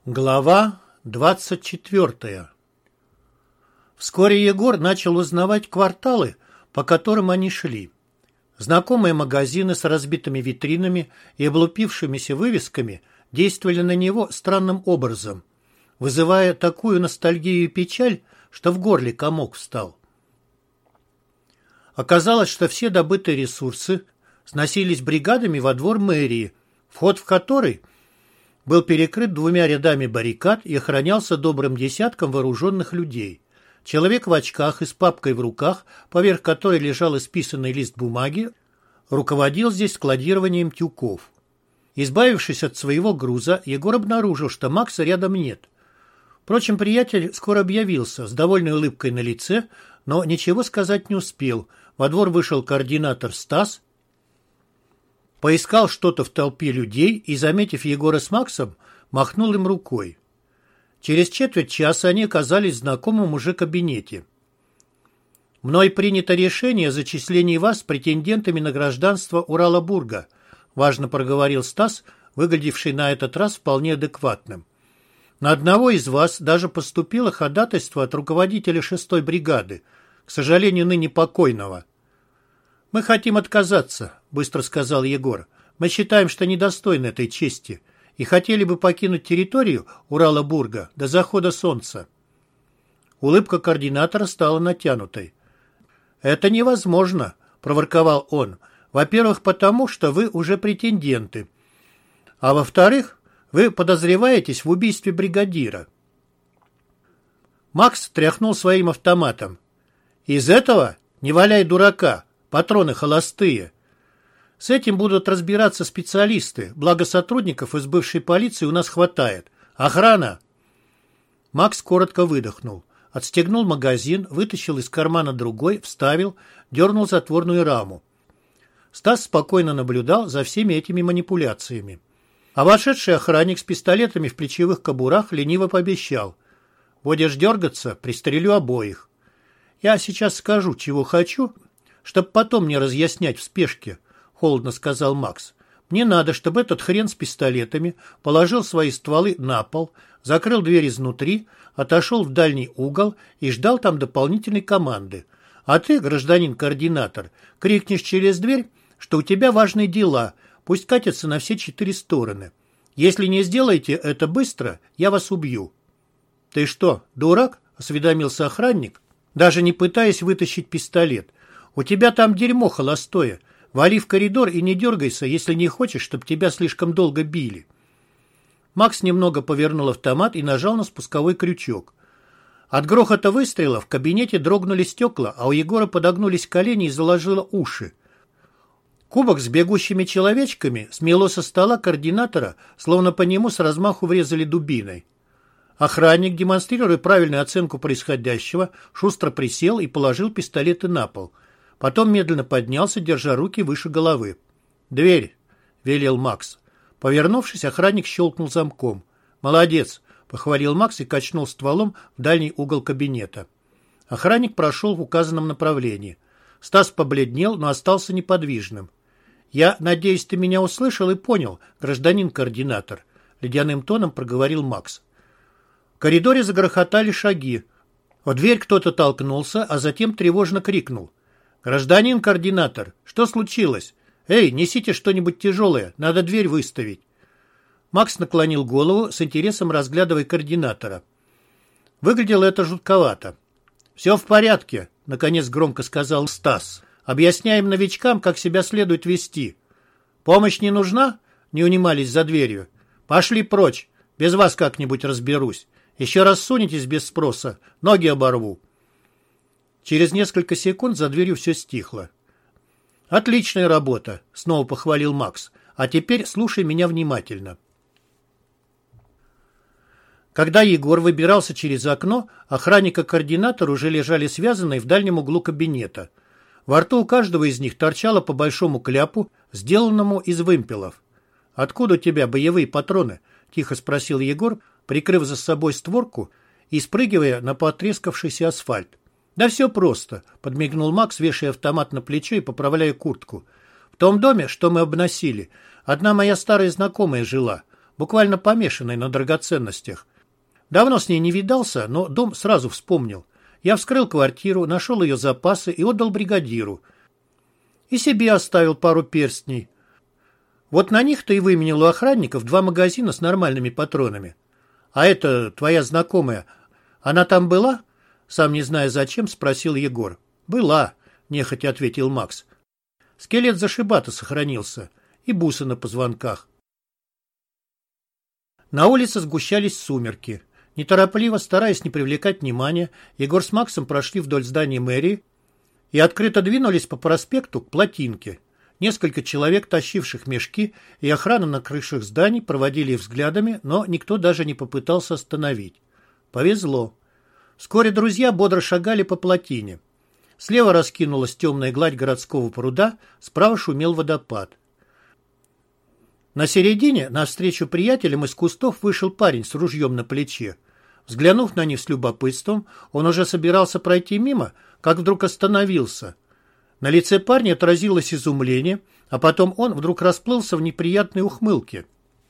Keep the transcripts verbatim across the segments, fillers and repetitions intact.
Глава двадцать четвертая. Вскоре Егор начал узнавать кварталы, по которым они шли. Знакомые магазины с разбитыми витринами и облупившимися вывесками действовали на него странным образом, вызывая такую ностальгию и печаль, что в горле комок встал. Оказалось, что все добытые ресурсы сносились бригадами во двор мэрии, вход в который был перекрыт двумя рядами баррикад и охранялся добрым десятком вооруженных людей. Человек в очках и с папкой в руках, поверх которой лежал исписанный лист бумаги, руководил здесь складированием тюков. Избавившись от своего груза, Егор обнаружил, что Макса рядом нет. Впрочем, приятель скоро объявился, с довольной улыбкой на лице, но ничего сказать не успел. Во двор вышел координатор Стас, поискал что-то в толпе людей и, заметив Егора с Максом, махнул им рукой. Через четверть часа они оказались в знакомом уже кабинете. «Мной принято решение о зачислении вас претендентами на гражданство Урала-Бурга», важно проговорил Стас, выглядевший на этот раз вполне адекватным. «На одного из вас даже поступило ходатайство от руководителя шестой бригады, к сожалению, ныне покойного». «Мы хотим отказаться», — быстро сказал Егор. «Мы считаем, что недостойны этой чести и хотели бы покинуть территорию Урала-Бурга до захода солнца». Улыбка координатора стала натянутой. «Это невозможно», — проворковал он. «Во-первых, потому что вы уже претенденты. А во-вторых, вы подозреваетесь в убийстве бригадира». Макс тряхнул своим автоматом. «Из этого? Не валяй дурака. Патроны холостые. С этим будут разбираться специалисты, благо сотрудников из бывшей полиции у нас хватает. Охрана!» Макс коротко выдохнул. Отстегнул магазин, вытащил из кармана другой, вставил, дернул затворную раму. Стас спокойно наблюдал за всеми этими манипуляциями. А вошедший охранник с пистолетами в плечевых кобурах лениво пообещал: «Будешь дергаться, пристрелю обоих. Я сейчас скажу, чего хочу, чтоб потом не разъяснять в спешке», — холодно сказал Макс. «Мне надо, чтобы этот хрен с пистолетами положил свои стволы на пол, закрыл дверь изнутри, отошел в дальний угол и ждал там дополнительной команды. А ты, гражданин-координатор, крикнешь через дверь, что у тебя важные дела, пусть катятся на все четыре стороны. Если не сделаете это быстро, я вас убью». «Ты что, дурак?» — осведомился охранник, даже не пытаясь вытащить пистолет. «У тебя там дерьмо холостое. Вали в коридор и не дергайся, если не хочешь, чтобы тебя слишком долго били». Макс немного повернул автомат и нажал на спусковой крючок. От грохота выстрела в кабинете дрогнули стекла, а у Егора подогнулись колени и заложило уши. Кубок с бегущими человечками смело со стола координатора, словно по нему с размаху врезали дубиной. Охранник, демонстрируя правильную оценку происходящего, шустро присел и положил пистолеты на пол. Потом медленно поднялся, держа руки выше головы. «Дверь!» — велел Макс. Повернувшись, охранник щелкнул замком. «Молодец!» — похвалил Макс и качнул стволом в дальний угол кабинета. Охранник прошел в указанном направлении. Стас побледнел, но остался неподвижным. «Я надеюсь, ты меня услышал и понял, гражданин-координатор», — ледяным тоном проговорил Макс. В коридоре загрохотали шаги. В дверь кто-то толкнулся, а затем тревожно крикнул: «Гражданин координатор, что случилось? Эй, несите что-нибудь тяжелое, надо дверь выставить». Макс наклонил голову, с интересом разглядывая координатора. Выглядело это жутковато. «Все в порядке», — наконец громко сказал Стас. «Объясняем новичкам, как себя следует вести». «Помощь не нужна?» — не унимались за дверью. «Пошли прочь, без вас как-нибудь разберусь. Еще раз сунетесь без спроса, ноги оборву». Через несколько секунд за дверью все стихло. «Отличная работа», — снова похвалил Макс. «А теперь слушай меня внимательно». Когда Егор выбирался через окно, охранник и координатор уже лежали связанные в дальнем углу кабинета. Во рту у каждого из них торчало по большому кляпу, сделанному из вымпелов. «Откуда у тебя боевые патроны?» — тихо спросил Егор, прикрыв за собой створку и спрыгивая на потрескавшийся асфальт. «Да все просто», — подмигнул Макс, вешая автомат на плечо и поправляя куртку. «В том доме, что мы обносили, одна моя старая знакомая жила. буквально помешанной на драгоценностях. Давно с ней не видался, но дом сразу вспомнил. Я вскрыл квартиру, нашел ее запасы и отдал бригадиру. И себе оставил пару перстней. Вот на них-то и выменил у охранников два магазина с нормальными патронами. А это твоя знакомая, она там была? Сам не зная зачем, спросил Егор. Была, нехотя ответил Макс. Скелет зашибата сохранился и бусы на позвонках. На улице сгущались сумерки. Неторопливо, стараясь не привлекать внимания, Егор с Максом прошли вдоль здания мэрии и открыто двинулись по проспекту к плотинке. Несколько человек, тащивших мешки, и охрана на крышах зданий проводили их взглядами, но никто даже не попытался остановить. Повезло. Вскоре друзья бодро шагали по плотине. Слева раскинулась темная гладь городского пруда, справа шумел водопад. На середине, навстречу приятелям из кустов, вышел парень с ружьем на плече. Взглянув на них с любопытством, он уже собирался пройти мимо, как вдруг остановился. На лице парня отразилось изумление, а потом он вдруг расплылся в неприятной ухмылке.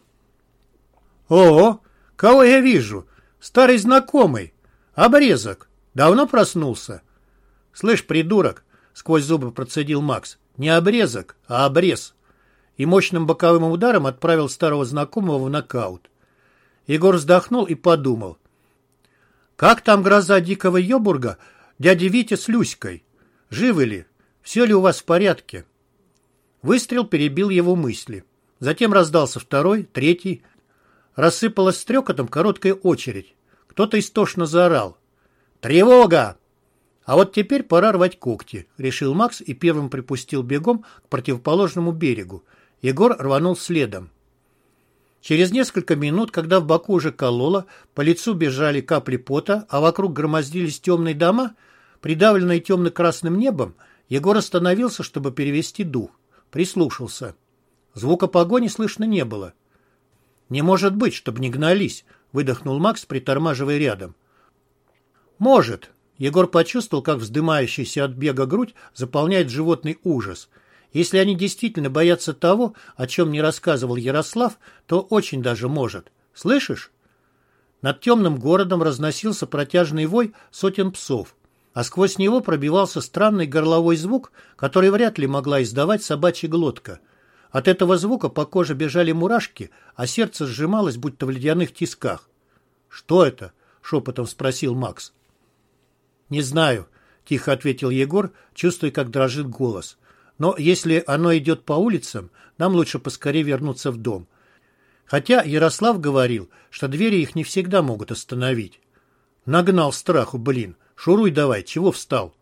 «О, кого я вижу? Старый знакомый. Обрезок. Давно проснулся?» «Слышь, придурок!» — сквозь зубы процедил Макс. «Не обрезок, а обрез». И мощным боковым ударом отправил старого знакомого в нокаут. Егор вздохнул и подумал. «Как там гроза дикого Йобурга, дядя Витя с Люськой? Живы ли? Все ли у вас в порядке?» Выстрел перебил его мысли. Затем раздался второй, третий. Рассыпалась стрекотом короткая очередь. Кто-то истошно заорал. «Тревога!» «А вот теперь пора рвать когти», — решил Макс и первым припустил бегом к противоположному берегу. Егор рванул следом. Через несколько минут, когда в боку уже кололо, по лицу бежали капли пота, а вокруг громоздились темные дома, придавленные темно-красным небом, Егор остановился, чтобы перевести дух. Прислушался. Звука погони слышно не было. «Не может быть, чтобы не гнались», — выдохнул Макс, притормаживая рядом. «Может». Егор почувствовал, как вздымающаяся от бега грудь заполняет животный ужас. Если они действительно боятся того, о чем не рассказывал Ярослав, то очень даже может. Слышишь? Над темным городом разносился протяжный вой сотен псов, а сквозь него пробивался странный горловой звук, который вряд ли могла издавать собачья глотка. От этого звука по коже бежали мурашки, а сердце сжималось, будто в ледяных тисках. «Что это?» — шепотом спросил Макс. «Не знаю», — тихо ответил Егор, чувствуя, как дрожит голос. «Но если оно идет по улицам, нам лучше поскорее вернуться в дом. Хотя Ярослав говорил, что двери их не всегда могут остановить». Нагнал страху, блин. Шуруй давай, чего встал?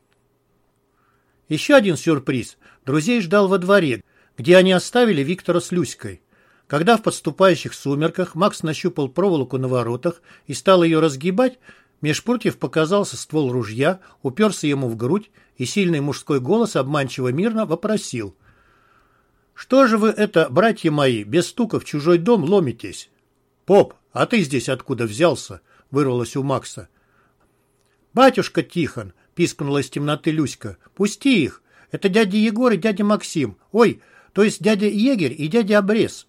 Еще один сюрприз друзей ждал во дворе, где они оставили Виктора с Люськой. Когда в подступающих сумерках Макс нащупал проволоку на воротах и стал ее разгибать, меж прутьев показался ствол ружья, уперся ему в грудь, и сильный мужской голос обманчиво мирно вопросил. «Что же вы это, братья мои, без стука в чужой дом ломитесь?» «Поп, а ты здесь откуда взялся?» — вырвалось у Макса. «Батюшка Тихон!» — пискнула из темноты Люська. «Пусти их! Это дядя Егор и дядя Максим. Ой, то есть дядя Егерь и дядя Обрез».